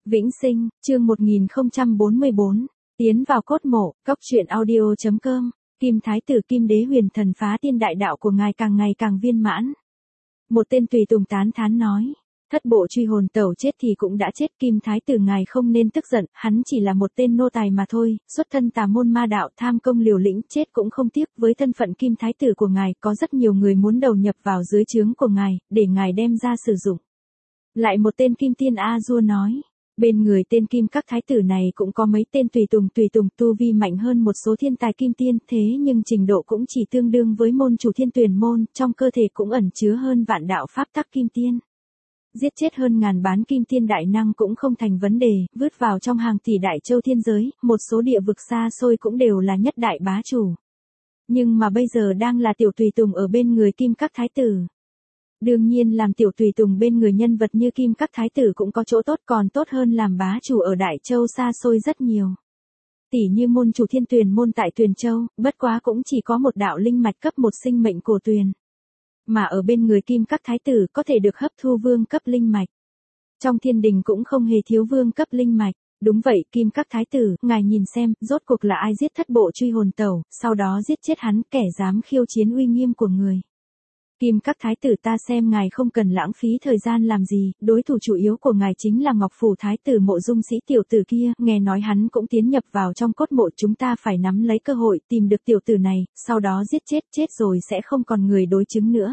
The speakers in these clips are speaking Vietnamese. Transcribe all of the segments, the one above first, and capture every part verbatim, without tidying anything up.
Vĩnh Sinh, chương một nghìn không trăm bốn mươi bốn, tiến vào cốt mộ, cốc truyện audio chấm com, Kim Thái tử Kim Đế Huyền Thần phá tiên đại đạo của ngài càng ngày càng viên mãn. Một tên tùy tùng tán thán nói, thất bộ truy hồn tẩu chết thì cũng đã chết, Kim Thái tử ngài không nên tức giận, hắn chỉ là một tên nô tài mà thôi, xuất thân tà môn ma đạo, tham công liều lĩnh, chết cũng không tiếc. Với thân phận Kim Thái tử của ngài, có rất nhiều người muốn đầu nhập vào dưới trướng của ngài, để ngài đem ra sử dụng. Lại một tên Kim Tiên A Dua nói, bên người tên Kim các thái tử này cũng có mấy tên tùy tùng tùy tùng tu vi mạnh hơn một số thiên tài kim tiên, thế nhưng trình độ cũng chỉ tương đương với môn chủ Thiên Tuyền môn, trong cơ thể cũng ẩn chứa hơn vạn đạo pháp tắc kim tiên. Giết chết hơn ngàn bán kim tiên đại năng cũng không thành vấn đề, vứt vào trong hàng tỷ đại châu thiên giới, một số địa vực xa xôi cũng đều là nhất đại bá chủ. Nhưng mà bây giờ đang là tiểu tùy tùng ở bên người Kim các thái tử. Đương nhiên làm tiểu tùy tùng bên người nhân vật như Kim các thái tử cũng có chỗ tốt, còn tốt hơn làm bá chủ ở Đại Châu xa xôi rất nhiều. Tỷ như môn chủ Thiên Tuyền môn tại Tuyền Châu, bất quá cũng chỉ có một đạo linh mạch cấp một sinh mệnh cổ tuyền. Mà ở bên người Kim các thái tử có thể được hấp thu vương cấp linh mạch. Trong thiên đình cũng không hề thiếu vương cấp linh mạch. Đúng vậy, Kim các thái tử, ngài nhìn xem, rốt cuộc là ai giết thất bộ truy hồn tẩu, sau đó giết chết hắn, kẻ dám khiêu chiến uy nghiêm của người. Kim các thái tử, ta xem ngài không cần lãng phí thời gian làm gì, đối thủ chủ yếu của ngài chính là Ngọc Phủ thái tử Mộ Dung Sĩ tiểu tử kia, nghe nói hắn cũng tiến nhập vào trong cốt mộ, chúng ta phải nắm lấy cơ hội tìm được tiểu tử này, sau đó giết chết, chết rồi sẽ không còn người đối chứng nữa.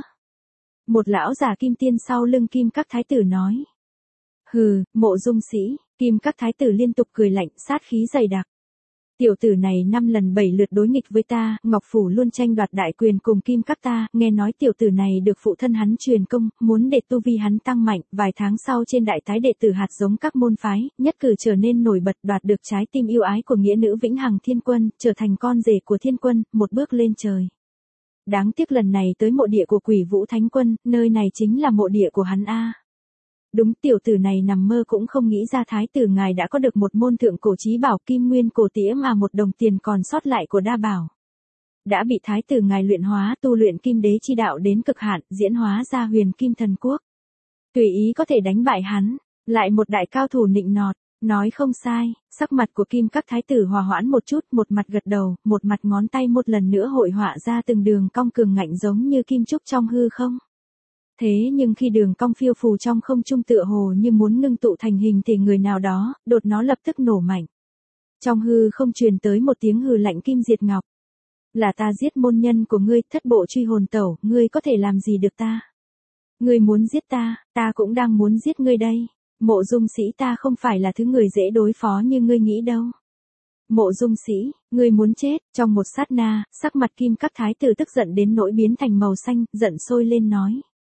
Một lão già kim tiên sau lưng Kim các thái tử nói. Hừ, Mộ Dung Sĩ, Kim các thái tử liên tục cười lạnh, sát khí dày đặc. Tiểu tử này năm lần bảy lượt đối nghịch với ta, Ngọc Phủ luôn tranh đoạt đại quyền cùng Kim các ta, nghe nói tiểu tử này được phụ thân hắn truyền công, muốn để tu vi hắn tăng mạnh, vài tháng sau trên đại tái đệ tử hạt giống các môn phái, nhất cử trở nên nổi bật, đoạt được trái tim yêu ái của nghĩa nữ Vĩnh Hằng Thiên Quân, trở thành con rể của Thiên Quân, một bước lên trời. Đáng tiếc lần này tới mộ địa của Quỷ Vũ Thánh Quân, nơi này chính là mộ địa của hắn a. Đúng, tiểu tử này nằm mơ cũng không nghĩ ra thái tử ngài đã có được một môn thượng cổ chí bảo Kim Nguyên cổ tĩa mà một đồng tiền còn sót lại của đa bảo. Đã bị thái tử ngài luyện hóa tu luyện kim đế chi đạo đến cực hạn, diễn hóa ra huyền kim thần quốc. Tùy ý có thể đánh bại hắn, lại một đại cao thủ nịnh nọt, nói không sai, sắc mặt của Kim các thái tử hòa hoãn một chút, một mặt gật đầu, một mặt ngón tay một lần nữa hội họa ra từng đường cong cường ngạnh giống như kim trúc trong hư không. Thế nhưng khi đường cong phiêu phù trong không trung tựa hồ như muốn ngưng tụ thành hình thể người nào đó, đột nó lập tức nổ mạnh. Trong hư không truyền tới một tiếng hừ lạnh Kim Diệt Ngọc. Là ta giết môn nhân của ngươi, thất bộ truy hồn tẩu, ngươi có thể làm gì được ta? Ngươi muốn giết ta, ta cũng đang muốn giết ngươi đây. Mộ Dung Sĩ, ta không phải là thứ người dễ đối phó như ngươi nghĩ đâu. Mộ Dung Sĩ, ngươi muốn chết, trong một sát na, sắc mặt Kim các thái tử tức giận đến nỗi biến thành màu xanh, giận sôi lên nói.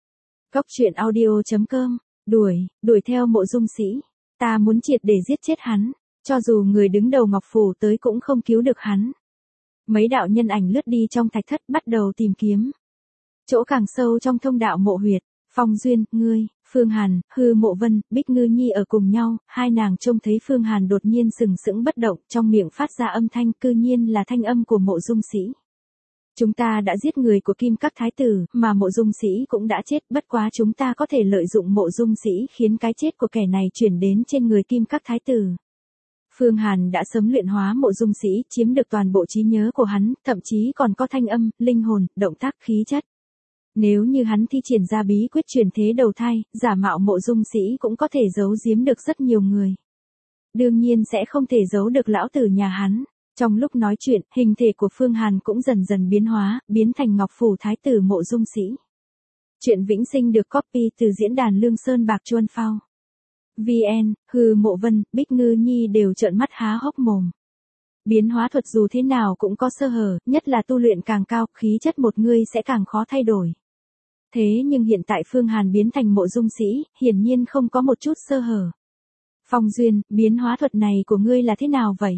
Cốc truyện audio chấm com, đuổi, đuổi theo Mộ Dung Sĩ, ta muốn triệt để giết chết hắn, cho dù người đứng đầu Ngọc Phủ tới cũng không cứu được hắn. Mấy đạo nhân ảnh lướt đi trong thạch thất bắt đầu tìm kiếm. Chỗ càng sâu trong thông đạo mộ huyệt, Phong Duyên, ngươi, Phương Hàn, Hư Mộ Vân, Bích Ngư Nhi ở cùng nhau, hai nàng trông thấy Phương Hàn đột nhiên sừng sững bất động, trong miệng phát ra âm thanh, cư nhiên là thanh âm của Mộ Dung Sĩ. Chúng ta đã giết người của Kim các thái tử, mà Mộ Dung Sĩ cũng đã chết, bất quá chúng ta có thể lợi dụng Mộ Dung Sĩ khiến cái chết của kẻ này chuyển đến trên người Kim các thái tử. Phương Hàn đã sớm luyện hóa Mộ Dung Sĩ, chiếm được toàn bộ trí nhớ của hắn, thậm chí còn có thanh âm, linh hồn, động tác, khí chất. Nếu như hắn thi triển ra bí quyết chuyển thế đầu thai, giả mạo Mộ Dung Sĩ cũng có thể giấu giếm được rất nhiều người. Đương nhiên sẽ không thể giấu được lão tử nhà hắn. Trong lúc nói chuyện, hình thể của Phương Hàn cũng dần dần biến hóa, biến thành Ngọc Phủ thái tử Mộ Dung Sĩ. Chuyện Vĩnh Sinh được copy từ diễn đàn Lương Sơn Bạc Chuân Phao. vê en, Hư Mộ Vân, Bích Ngư Nhi đều trợn mắt há hốc mồm. Biến hóa thuật dù thế nào cũng có sơ hở, nhất là tu luyện càng cao, khí chất một người sẽ càng khó thay đổi. Thế nhưng hiện tại Phương Hàn biến thành Mộ Dung Sĩ, hiển nhiên không có một chút sơ hở. Phong Duyên, biến hóa thuật này của ngươi là thế nào vậy?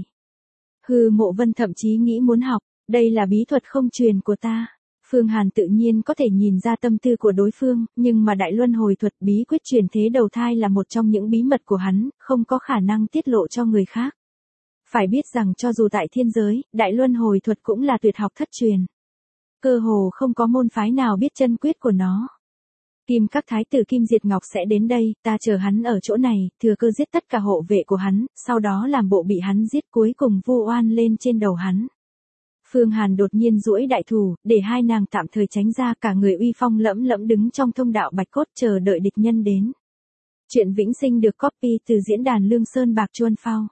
Hư Mộ Vân thậm chí nghĩ muốn học, đây là bí thuật không truyền của ta. Phương Hàn tự nhiên có thể nhìn ra tâm tư của đối phương, nhưng mà Đại Luân Hồi thuật bí quyết chuyển thế đầu thai là một trong những bí mật của hắn, không có khả năng tiết lộ cho người khác. Phải biết rằng cho dù tại thiên giới, Đại Luân Hồi thuật cũng là tuyệt học thất truyền. Cơ hồ không có môn phái nào biết chân quyết của nó. Kim các thái tử Kim Diệt Ngọc sẽ đến đây, ta chờ hắn ở chỗ này, thừa cơ giết tất cả hộ vệ của hắn, sau đó làm bộ bị hắn giết cuối cùng vu oan lên trên đầu hắn. Phương Hàn đột nhiên duỗi đại thủ, để hai nàng tạm thời tránh ra, cả người uy phong lẫm lẫm đứng trong thông đạo bạch cốt chờ đợi địch nhân đến. Truyện vĩnh sinh được copy từ diễn đàn Lương Sơn Bạc Chuân Phao.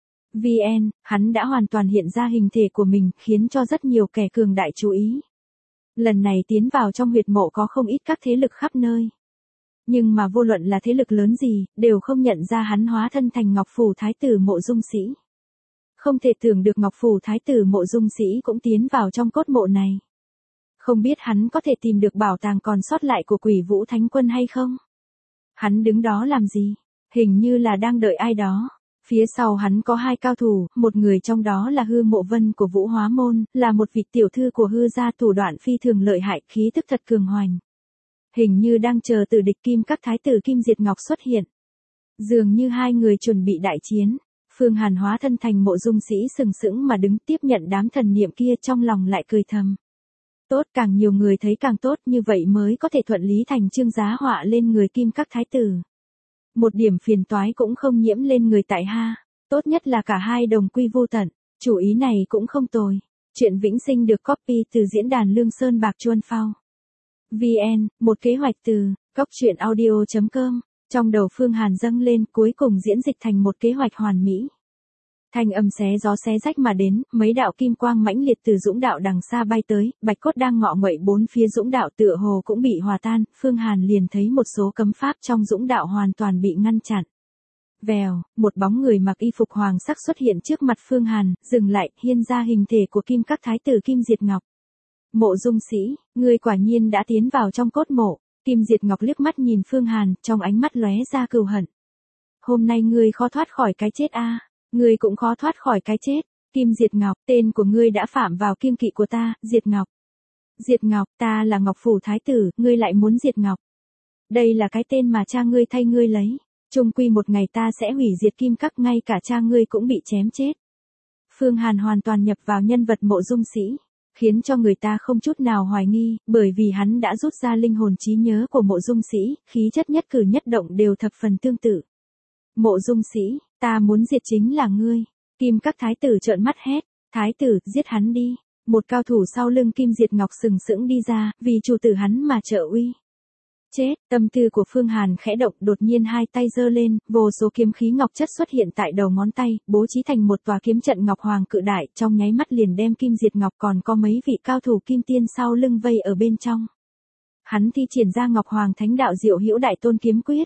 vê en, hắn đã hoàn toàn hiện ra hình thể của mình, khiến cho rất nhiều kẻ cường đại chú ý. Lần này tiến vào trong huyệt mộ có không ít các thế lực khắp nơi. Nhưng mà vô luận là thế lực lớn gì, đều không nhận ra hắn hóa thân thành Ngọc Phủ Thái tử Mộ Dung Sĩ. Không thể tưởng được Ngọc Phủ Thái tử Mộ Dung Sĩ cũng tiến vào trong cốt mộ này. Không biết hắn có thể tìm được bảo tàng còn sót lại của Quỷ Vũ Thánh Quân hay không? Hắn đứng đó làm gì? Hình như là đang đợi ai đó. Phía sau hắn có hai cao thủ, một người trong đó là Hư Mộ Vân của Vũ Hóa Môn, là một vị tiểu thư của Hư gia, thủ đoạn phi thường lợi hại, khí tức thật cường hoành. Hình như đang chờ tử địch Kim các thái tử Kim Diệt Ngọc xuất hiện. Dường như hai người chuẩn bị đại chiến. Phương Hàn hóa thân thành Mộ Dung Sĩ sừng sững mà đứng tiếp nhận đám thần niệm kia, trong lòng lại cười thầm. Tốt, càng nhiều người thấy càng tốt, như vậy mới có thể thuận lý thành chương giá họa lên người Kim các thái tử. Một điểm phiền toái cũng không nhiễm lên người tại ha. Tốt nhất là cả hai đồng quy vô tận. Chủ ý này cũng không tồi. Truyện vĩnh sinh được copy từ diễn đàn Lương Sơn Bạc Chuân Phao. vê en, một kế hoạch từ cóc truyện audio chấm com. Trong đầu Phương Hàn dâng lên, cuối cùng diễn dịch thành một kế hoạch hoàn mỹ. Thanh âm xé gió xé rách mà đến, mấy đạo kim quang mãnh liệt từ dũng đạo đằng xa bay tới, bạch cốt đang ngọ nguậy bốn phía dũng đạo tựa hồ cũng bị hòa tan, Phương Hàn liền thấy một số cấm pháp trong dũng đạo hoàn toàn bị ngăn chặn. Vèo, một bóng người mặc y phục hoàng sắc xuất hiện trước mặt Phương Hàn, dừng lại, hiên ra hình thể của Kim các thái tử Kim Diệt Ngọc. Mộ Dung Sĩ, ngươi quả nhiên đã tiến vào trong cốt mộ. Kim Diệt Ngọc liếc mắt nhìn Phương Hàn, trong ánh mắt lóe ra cừu hận. Hôm nay ngươi khó thoát khỏi cái chết a. À? Ngươi cũng khó thoát khỏi cái chết. Kim Diệt Ngọc, tên của ngươi đã phạm vào kiêng kỵ của ta, Diệt Ngọc. Diệt Ngọc, ta là Ngọc Phủ Thái tử, ngươi lại muốn diệt Ngọc. Đây là cái tên mà cha ngươi thay ngươi lấy. Chung quy một ngày ta sẽ hủy diệt Kim các, ngay cả cha ngươi cũng bị chém chết. Phương Hàn hoàn toàn nhập vào nhân vật Mộ Dung Sĩ, khiến cho người ta không chút nào hoài nghi, bởi vì hắn đã rút ra linh hồn trí nhớ của Mộ Dung Sĩ, khí chất nhất cử nhất động đều thập phần tương tự. Mộ Dung Sĩ, ta muốn diệt chính là ngươi. Kim các thái tử trợn mắt hét, thái tử, giết hắn đi. Một cao thủ sau lưng Kim Diệt Ngọc sừng sững đi ra, vì chủ tử hắn mà trợ uy. Chết, tâm tư của Phương Hàn khẽ động, đột nhiên hai tay giơ lên, vô số kiếm khí ngọc chất xuất hiện tại đầu ngón tay, bố trí thành một tòa kiếm trận ngọc hoàng cự đại, trong nháy mắt liền đem Kim Diệt Ngọc còn có mấy vị cao thủ kim tiên sau lưng vây ở bên trong. Hắn thi triển ra Ngọc Hoàng Thánh Đạo Diệu Hữu Đại Tôn Kiếm Quyết.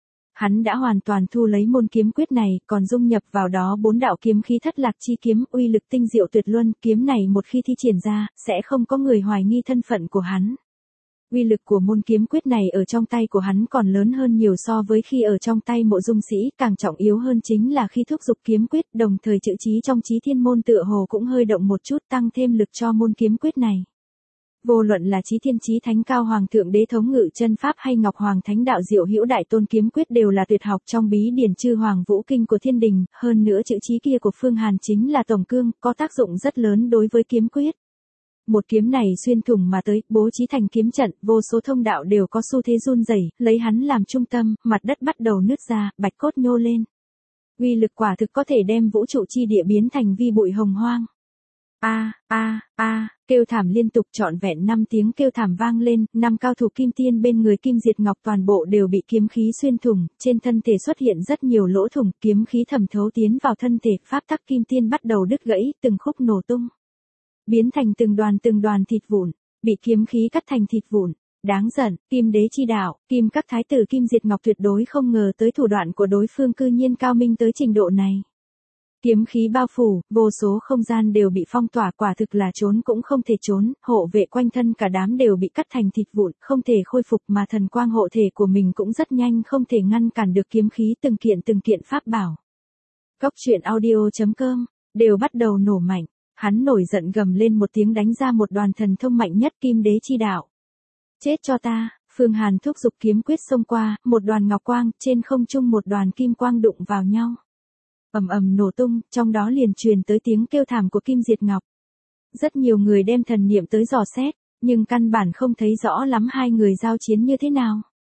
Hắn đã hoàn toàn thu lấy môn kiếm quyết này, còn dung nhập vào đó bốn đạo kiếm khí Thất Lạc Chi Kiếm, uy lực tinh diệu tuyệt luân, kiếm này một khi thi triển ra, sẽ không có người hoài nghi thân phận của hắn. Uy lực của môn kiếm quyết này ở trong tay của hắn còn lớn hơn nhiều so với khi ở trong tay Mộ Dung Sĩ, càng trọng yếu hơn chính là khi thúc giục kiếm quyết, đồng thời chữ chí trong Chí Thiên môn tựa hồ cũng hơi động một chút, tăng thêm lực cho môn kiếm quyết này. Vô luận là Chí Thiên Chí Thánh Cao Hoàng Thượng Đế Thống Ngự Chân Pháp hay Ngọc Hoàng Thánh Đạo Diệu Hữu Đại Tôn Kiếm Quyết đều là tuyệt học trong bí điển Chư Hoàng Vũ Kinh của Thiên Đình, hơn nữa chữ chí kia của Phương Hàn chính là tổng cương, có tác dụng rất lớn đối với kiếm quyết. Một kiếm này xuyên thủng mà tới, bố trí thành kiếm trận, vô số thông đạo đều có xu thế run rẩy, lấy hắn làm trung tâm, mặt đất bắt đầu nứt ra, bạch cốt nhô lên. Uy lực quả thực có thể đem vũ trụ chi địa biến thành vi bụi hồng hoang. A a a, kêu thảm liên tục, trọn vẹn năm tiếng kêu thảm vang lên, năm cao thủ kim tiên bên người Kim Diệt Ngọc toàn bộ đều bị kiếm khí xuyên thủng, trên thân thể xuất hiện rất nhiều lỗ thủng, kiếm khí thẩm thấu tiến vào thân thể, pháp tắc kim tiên bắt đầu đứt gãy, từng khúc nổ tung, biến thành từng đoàn từng đoàn thịt vụn, bị kiếm khí cắt thành thịt vụn. Đáng giận, Kim Đế chi đạo, Kim các thái tử Kim Diệt Ngọc tuyệt đối không ngờ tới thủ đoạn của đối phương cư nhiên cao minh tới trình độ này. Kiếm khí bao phủ, vô số không gian đều bị phong tỏa, quả thực là trốn cũng không thể trốn, hộ vệ quanh thân cả đám đều bị cắt thành thịt vụn, không thể khôi phục, mà thần quang hộ thể của mình cũng rất nhanh không thể ngăn cản được kiếm khí, từng kiện từng kiện pháp bảo. Cóc truyện audio chấm com, đều bắt đầu nổ mạnh, hắn nổi giận gầm lên một tiếng đánh ra một đoàn thần thông mạnh nhất Kim Đế chi đạo. Chết cho ta, Phương Hàn thúc giục kiếm quyết xông qua, một đoàn ngọc quang, trên không trung một đoàn kim quang đụng vào nhau. Ầm ầm nổ tung, trong đó liền truyền tới tiếng kêu thảm của Kim Diệt Ngọc. Rất nhiều người đem thần niệm tới dò xét, nhưng căn bản không thấy rõ lắm hai người giao chiến như thế nào.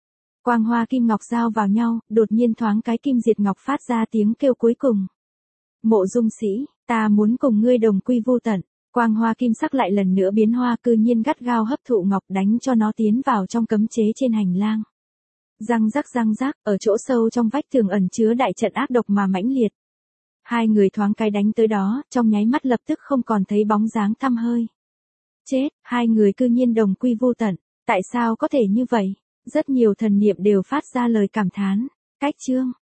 Quang hoa kim ngọc giao vào nhau, đột nhiên thoáng cái Kim Diệt Ngọc phát ra tiếng kêu cuối cùng. Mộ Dung Sĩ, ta muốn cùng ngươi đồng quy vu tận. Quang hoa kim sắc lại lần nữa biến hoa, cư nhiên gắt gao hấp thụ ngọc, đánh cho nó tiến vào trong cấm chế trên hành lang. Răng rắc răng rắc, ở chỗ sâu trong vách tường ẩn chứa đại trận ác độc mà mãnh liệt. Hai người thoáng cái đánh tới đó, trong nháy mắt lập tức không còn thấy bóng dáng tăm hơi. Chết, hai người cư nhiên đồng quy vu tận, tại sao có thể như vậy? Rất nhiều thần niệm đều phát ra lời cảm thán. Cách chương